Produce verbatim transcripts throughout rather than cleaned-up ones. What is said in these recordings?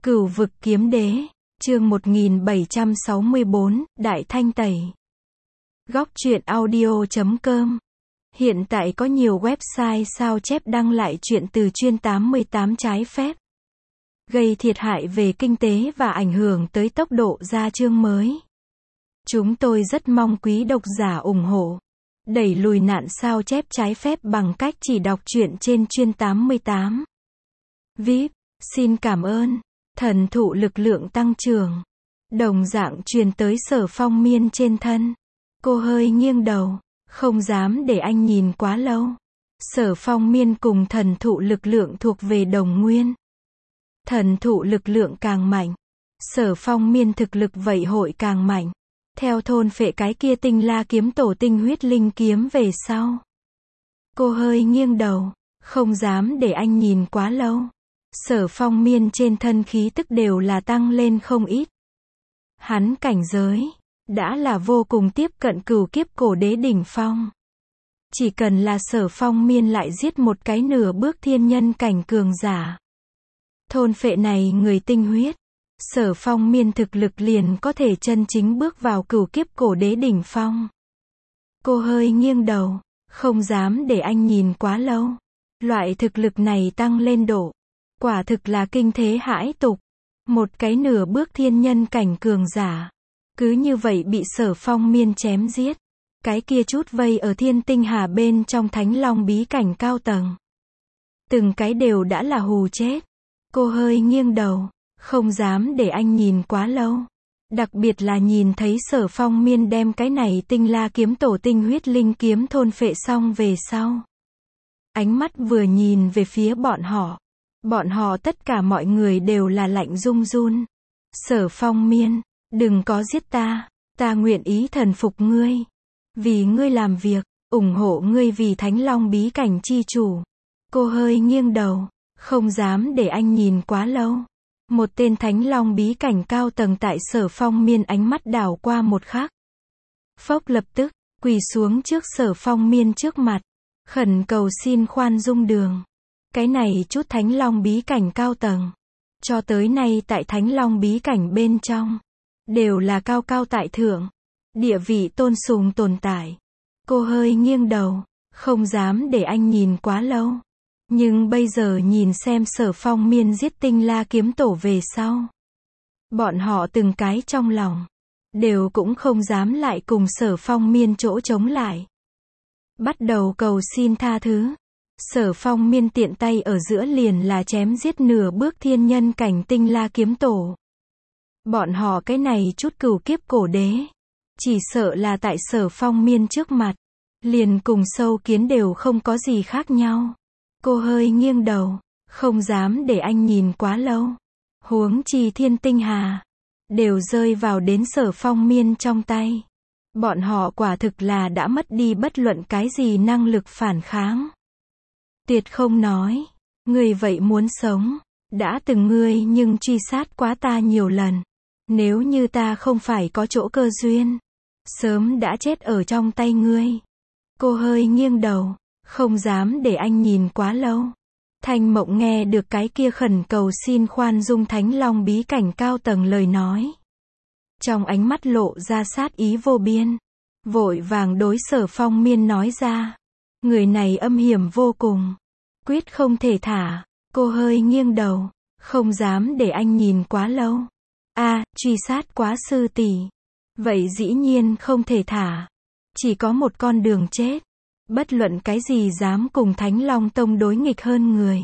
Cửu vực kiếm đế, chương một nghìn bảy trăm sáu mươi bốn, Đại Thanh Tẩy. Góc truyện audio chấm com. Hiện tại có nhiều website sao chép đăng lại chuyện từ chuyên tám mươi tám trái phép, gây thiệt hại về kinh tế và ảnh hưởng tới tốc độ ra chương mới. Chúng tôi rất mong quý độc giả ủng hộ, đẩy lùi nạn sao chép trái phép bằng cách chỉ đọc truyện trên chuyên tám mươi tám. vê i pê, xin cảm ơn. Thần thụ lực lượng tăng trưởng. Đồng dạng truyền tới Sở Phong Miên trên thân. Cô hơi nghiêng đầu, không dám để anh nhìn quá lâu. Sở Phong Miên cùng thần thụ lực lượng thuộc về đồng nguyên. Thần thụ lực lượng càng mạnh, Sở Phong Miên thực lực vậy hội càng mạnh. Theo thôn phệ cái kia tinh la kiếm tổ tinh huyết linh kiếm về sau. Cô hơi nghiêng đầu, không dám để anh nhìn quá lâu. Sở Phong Miên trên thân khí tức đều là tăng lên không ít. Hắn cảnh giới đã là vô cùng tiếp cận cửu kiếp cổ đế đỉnh phong. Chỉ cần là Sở Phong Miên lại giết một cái nửa bước thiên nhân cảnh cường giả, thôn phệ này người tinh huyết, Sở Phong Miên thực lực liền có thể chân chính bước vào cửu kiếp cổ đế đỉnh phong. Cô hơi nghiêng đầu, không dám để anh nhìn quá lâu. Loại thực lực này tăng lên độ, quả thực là kinh thế hãi tục. Một cái nửa bước thiên nhân cảnh cường giả, cứ như vậy bị Sở Phong Miên chém giết. Cái kia chút vây ở thiên tinh hà bên trong thánh long bí cảnh cao tầng, từng cái đều đã là hù chết. Cô hơi nghiêng đầu, không dám để anh nhìn quá lâu. Đặc biệt là nhìn thấy Sở Phong Miên đem cái này tinh la kiếm tổ tinh huyết linh kiếm thôn phệ xong về sau. Ánh mắt vừa nhìn về phía bọn họ. Bọn họ tất cả mọi người đều là lạnh run run. Sở Phong Miên, đừng có giết ta, ta nguyện ý thần phục ngươi. Vì ngươi làm việc, ủng hộ ngươi vì thánh long bí cảnh chi chủ. Cô hơi nghiêng đầu, không dám để anh nhìn quá lâu. Một tên thánh long bí cảnh cao tầng tại Sở Phong Miên ánh mắt đảo qua một khắc. Phốc lập tức, quỳ xuống trước Sở Phong Miên trước mặt. Khẩn cầu xin khoan dung đường. Cái này chút thánh long bí cảnh cao tầng, cho tới nay tại thánh long bí cảnh bên trong, đều là cao cao tại thượng, địa vị tôn sùng tồn tại. Cô hơi nghiêng đầu, không dám để anh nhìn quá lâu. Nhưng bây giờ nhìn xem Sở Phong Miên giết tinh la kiếm tổ về sau, bọn họ từng cái trong lòng, đều cũng không dám lại cùng Sở Phong Miên chỗ chống lại. Bắt đầu cầu xin tha thứ. Sở Phong Miên tiện tay ở giữa liền là chém giết nửa bước thiên nhân cảnh tinh la kiếm tổ. Bọn họ cái này chút cửu kiếp cổ đế, chỉ sợ là tại Sở Phong Miên trước mặt, liền cùng sâu kiến đều không có gì khác nhau. Cô hơi nghiêng đầu, không dám để anh nhìn quá lâu. Huống chi thiên tinh hà, đều rơi vào đến Sở Phong Miên trong tay. Bọn họ quả thực là đã mất đi bất luận cái gì năng lực phản kháng. Tuyệt không nói, ngươi vậy muốn sống, đã từng ngươi nhưng truy sát quá ta nhiều lần. Nếu như ta không phải có chỗ cơ duyên, sớm đã chết ở trong tay ngươi. Cô hơi nghiêng đầu, không dám để anh nhìn quá lâu. Thanh Mộng nghe được cái kia khẩn cầu xin khoan dung thánh long bí cảnh cao tầng lời nói, trong ánh mắt lộ ra sát ý vô biên, vội vàng đối Sở Phong Miên nói ra. Người này âm hiểm vô cùng, quyết không thể thả. Cô hơi nghiêng đầu, không dám để anh nhìn quá lâu. A, truy sát quá sư tỷ, vậy dĩ nhiên không thể thả. Chỉ có một con đường chết. Bất luận cái gì dám cùng Thánh Long Tông đối nghịch hơn người,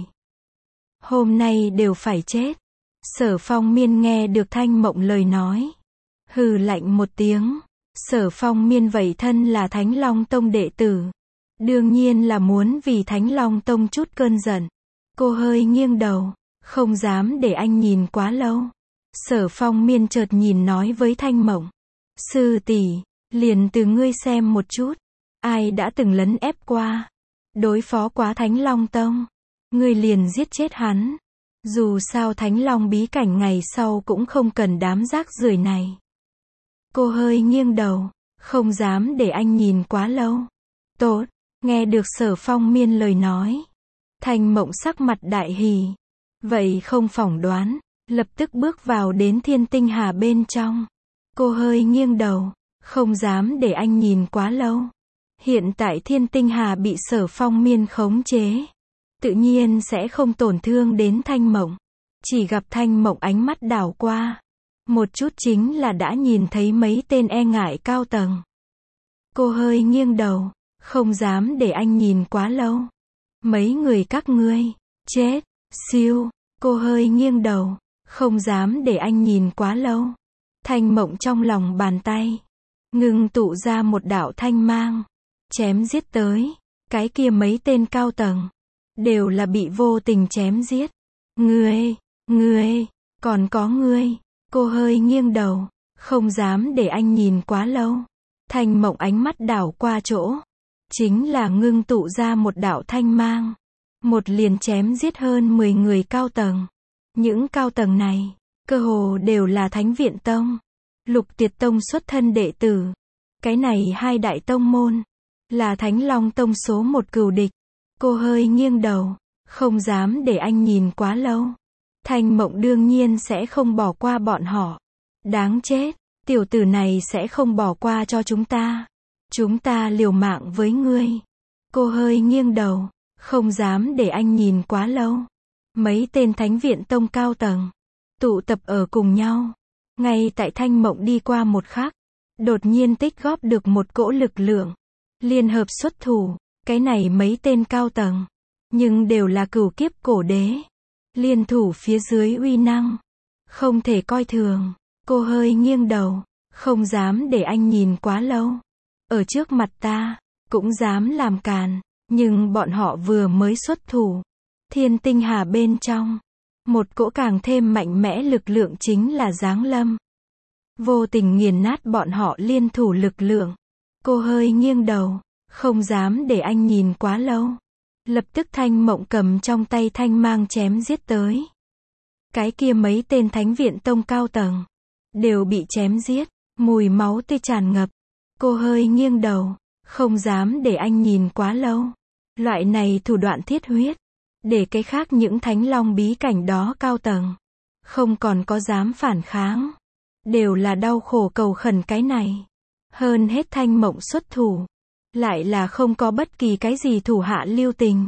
hôm nay đều phải chết. Sở Phong Miên nghe được Thanh Mộng lời nói, hừ lạnh một tiếng. Sở Phong Miên vậy thân là Thánh Long Tông đệ tử, đương nhiên là muốn vì Thánh Long Tông chút cơn giận. Cô hơi nghiêng đầu, không dám để anh nhìn quá lâu. Sở Phong Miên chợt nhìn nói với Thanh Mộng, sư tỷ, liền từ ngươi xem một chút, ai đã từng lấn ép qua, đối phó quá Thánh Long Tông, ngươi liền giết chết hắn. Dù sao Thánh Long bí cảnh ngày sau cũng không cần đám rác rưởi này. Cô hơi nghiêng đầu, không dám để anh nhìn quá lâu. Tốt, nghe được Sở Phong Miên lời nói, Thanh Mộng sắc mặt đại hỉ. Vậy không phỏng đoán, lập tức bước vào đến thiên tinh hà bên trong. Cô hơi nghiêng đầu, không dám để anh nhìn quá lâu. Hiện tại thiên tinh hà bị Sở Phong Miên khống chế, tự nhiên sẽ không tổn thương đến Thanh Mộng. Chỉ gặp Thanh Mộng ánh mắt đảo qua, một chút chính là đã nhìn thấy mấy tên e ngại cao tầng. Cô hơi nghiêng đầu, không dám để anh nhìn quá lâu. Mấy người các ngươi, chết, siêu, cô hơi nghiêng đầu, không dám để anh nhìn quá lâu. Thanh Mộng trong lòng bàn tay, ngưng tụ ra một đạo thanh mang, chém giết tới, cái kia mấy tên cao tầng, đều là bị vô tình chém giết. Ngươi, ngươi, còn có ngươi, cô hơi nghiêng đầu, không dám để anh nhìn quá lâu. Thanh Mộng ánh mắt đảo qua chỗ, chính là ngưng tụ ra một đạo thanh mang, một liền chém giết hơn mười người cao tầng. Những cao tầng này, cơ hồ đều là Thánh Viện Tông, Lục Tiệt Tông xuất thân đệ tử. Cái này hai đại tông môn, là Thánh Long Tông số một cừu địch. Cô hơi nghiêng đầu, không dám để anh nhìn quá lâu. Thanh Mộng đương nhiên sẽ không bỏ qua bọn họ. Đáng chết, tiểu tử này sẽ không bỏ qua cho chúng ta. Chúng ta liều mạng với ngươi. Cô hơi nghiêng đầu, không dám để anh nhìn quá lâu. Mấy tên Thánh Viện Tông cao tầng, tụ tập ở cùng nhau. Ngay tại Thanh Mộng đi qua một khắc, đột nhiên tích góp được một cỗ lực lượng, liên hợp xuất thủ. Cái này mấy tên cao tầng, nhưng đều là cửu kiếp cổ đế. Liên thủ phía dưới uy năng, không thể coi thường. Cô hơi nghiêng đầu, không dám để anh nhìn quá lâu. Ở trước mặt ta, cũng dám làm càn. Nhưng bọn họ vừa mới xuất thủ. Thiên tinh hà bên trong, một cỗ càng thêm mạnh mẽ lực lượng chính là giáng lâm. Vô tình nghiền nát bọn họ liên thủ lực lượng. Cô hơi nghiêng đầu, không dám để anh nhìn quá lâu. Lập tức Thanh Mộng cầm trong tay thanh mang chém giết tới. Cái kia mấy tên Thánh Viện Tông cao tầng, đều bị chém giết, mùi máu tươi tràn ngập. Cô hơi nghiêng đầu, không dám để anh nhìn quá lâu. Loại này thủ đoạn thiết huyết, để cái khác những Thánh Long bí cảnh đó cao tầng, không còn có dám phản kháng. Đều là đau khổ cầu khẩn cái này. Hơn hết Thanh Mộng xuất thủ, lại là không có bất kỳ cái gì thủ hạ lưu tình.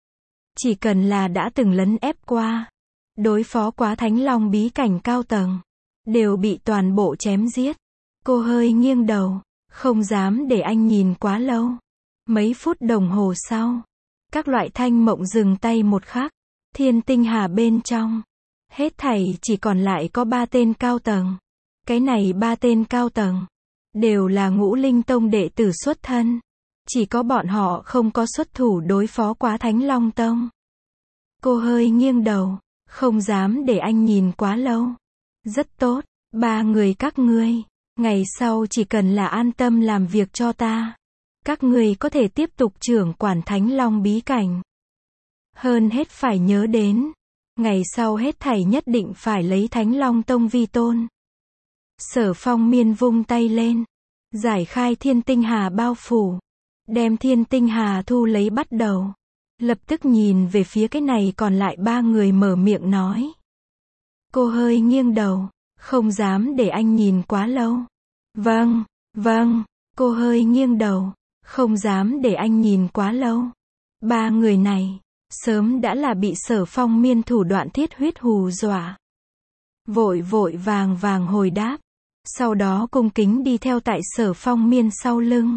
Chỉ cần là đã từng lấn ép qua, đối phó quá Thánh Long bí cảnh cao tầng, đều bị toàn bộ chém giết. Cô hơi nghiêng đầu, không dám để anh nhìn quá lâu. Mấy phút đồng hồ sau, các loại Thanh Mộng dừng tay một khắc. Thiên tinh hà bên trong, hết thảy chỉ còn lại có ba tên cao tầng. Cái này ba tên cao tầng, đều là Ngũ Linh Tông đệ tử xuất thân. Chỉ có bọn họ không có xuất thủ đối phó quá Thánh Long Tông. Cô hơi nghiêng đầu, không dám để anh nhìn quá lâu. Rất tốt, ba người các ngươi, ngày sau chỉ cần là an tâm làm việc cho ta, các ngươi có thể tiếp tục trưởng quản Thánh Long bí cảnh. Hơn hết phải nhớ đến, ngày sau hết thảy nhất định phải lấy Thánh Long Tông vi tôn. Sở Phong Miên vung tay lên, giải khai thiên tinh hà bao phủ, đem thiên tinh hà thu lấy bắt đầu. Lập tức nhìn về phía cái này còn lại ba người mở miệng nói. Cô hơi nghiêng đầu, không dám để anh nhìn quá lâu. Vâng, vâng, cô hơi nghiêng đầu, không dám để anh nhìn quá lâu. Ba người này, sớm đã là bị Sở Phong Miên thủ đoạn thiết huyết hù dọa. Vội vội vàng vàng hồi đáp, sau đó cung kính đi theo tại Sở Phong Miên sau lưng.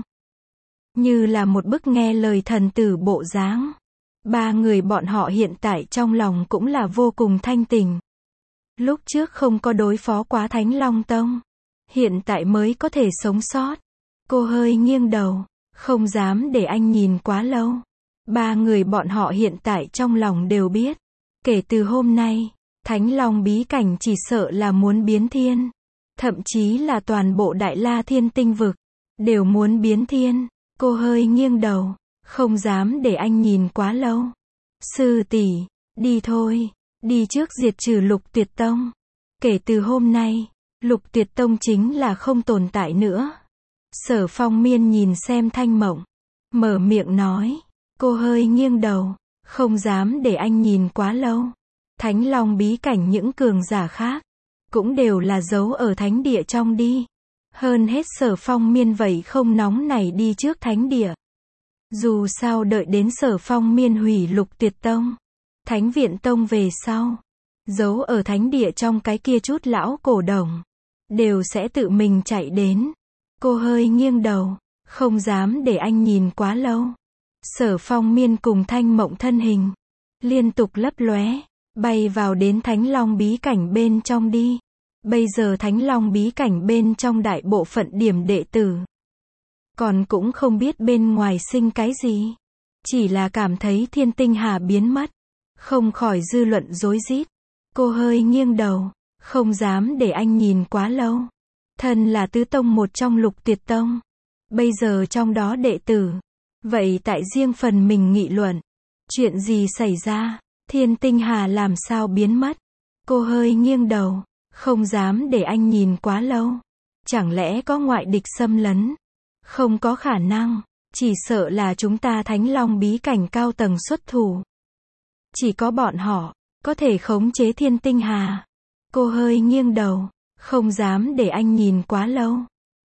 Như là một bức nghe lời thần tử bộ dáng. Ba người bọn họ hiện tại trong lòng cũng là vô cùng thanh tình. Lúc trước không có đối phó quá Thánh Long Tông, hiện tại mới có thể sống sót. Cô hơi nghiêng đầu, không dám để anh nhìn quá lâu. Ba người bọn họ hiện tại trong lòng đều biết, kể từ hôm nay, Thánh Long bí cảnh chỉ sợ là muốn biến thiên. Thậm chí là toàn bộ Đại La Thiên tinh vực, đều muốn biến thiên. Cô hơi nghiêng đầu, không dám để anh nhìn quá lâu. Sư tỷ, đi thôi, đi trước diệt trừ Lục Tuyệt Tông. Kể từ hôm nay, Lục Tuyệt Tông chính là không tồn tại nữa. Sở Phong Miên nhìn xem Thanh Mộng, mở miệng nói. Cô hơi nghiêng đầu, không dám để anh nhìn quá lâu. Thánh Long bí cảnh những cường giả khác, cũng đều là giấu ở thánh địa trong đi. Hơn hết Sở Phong Miên vậy không nóng nảy đi trước thánh địa. Dù sao đợi đến Sở Phong Miên hủy Lục Tuyệt Tông, Thánh Viện Tông về sau, giấu ở thánh địa trong cái kia chút lão cổ đồng, đều sẽ tự mình chạy đến. Cô hơi nghiêng đầu, không dám để anh nhìn quá lâu. Sở Phong Miên cùng Thanh Mộng thân hình liên tục lấp lóe, bay vào đến Thánh Long bí cảnh bên trong đi. Bây giờ Thánh Long bí cảnh bên trong đại bộ phận điểm đệ tử, còn cũng không biết bên ngoài sinh cái gì. Chỉ là cảm thấy Thiên Tinh Hà biến mất, không khỏi dư luận rối rít. Cô hơi nghiêng đầu, không dám để anh nhìn quá lâu. Thân là tứ tông một trong Lục Tuyệt Tông, bây giờ trong đó đệ tử, vậy tại riêng phần mình nghị luận. Chuyện gì xảy ra? Thiên Tinh Hà làm sao biến mất? Cô hơi nghiêng đầu, không dám để anh nhìn quá lâu. Chẳng lẽ có ngoại địch xâm lấn? Không có khả năng, chỉ sợ là chúng ta Thánh Long bí cảnh cao tầng xuất thủ. Chỉ có bọn họ có thể khống chế Thiên Tinh Hà. Cô hơi nghiêng đầu, không dám để anh nhìn quá lâu.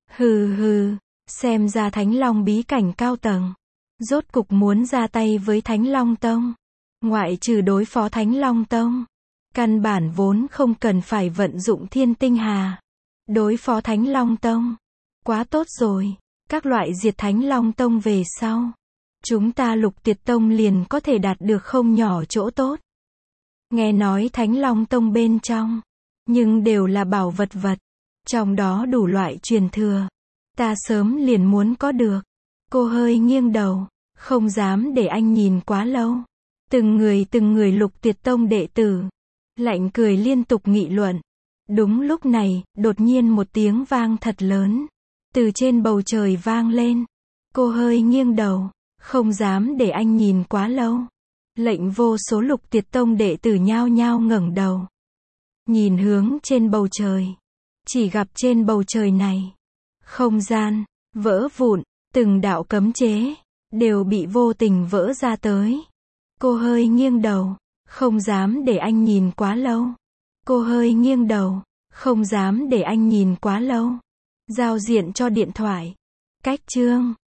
Hừ hừ, xem ra Thánh Long bí cảnh cao tầng rốt cục muốn ra tay với Thánh Long Tông. Ngoại trừ đối phó Thánh Long Tông, căn bản vốn không cần phải vận dụng Thiên Tinh Hà. Đối phó Thánh Long Tông, quá tốt rồi. Các loại diệt Thánh Long Tông về sau, chúng ta Lục Tuyệt Tông liền có thể đạt được không nhỏ chỗ tốt. Nghe nói Thánh Long Tông bên trong, nhưng đều là bảo vật vật, trong đó đủ loại truyền thừa. Ta sớm liền muốn có được. Cô hơi nghiêng đầu, không dám để anh nhìn quá lâu. Từng người từng người Lục Tuyệt Tông đệ tử, lạnh cười liên tục nghị luận. Đúng lúc này, đột nhiên một tiếng vang thật lớn, từ trên bầu trời vang lên. Cô hơi nghiêng đầu, không dám để anh nhìn quá lâu. Lệnh vô số Lục Tuyệt Tông đệ tử nhao nhao ngẩng đầu, nhìn hướng trên bầu trời. Chỉ gặp trên bầu trời này, không gian vỡ vụn, từng đạo cấm chế đều bị vô tình vỡ ra tới. Cô hơi nghiêng đầu, không dám để anh nhìn quá lâu. Cô hơi nghiêng đầu, không dám để anh nhìn quá lâu. Giao diện cho điện thoại. Cách chương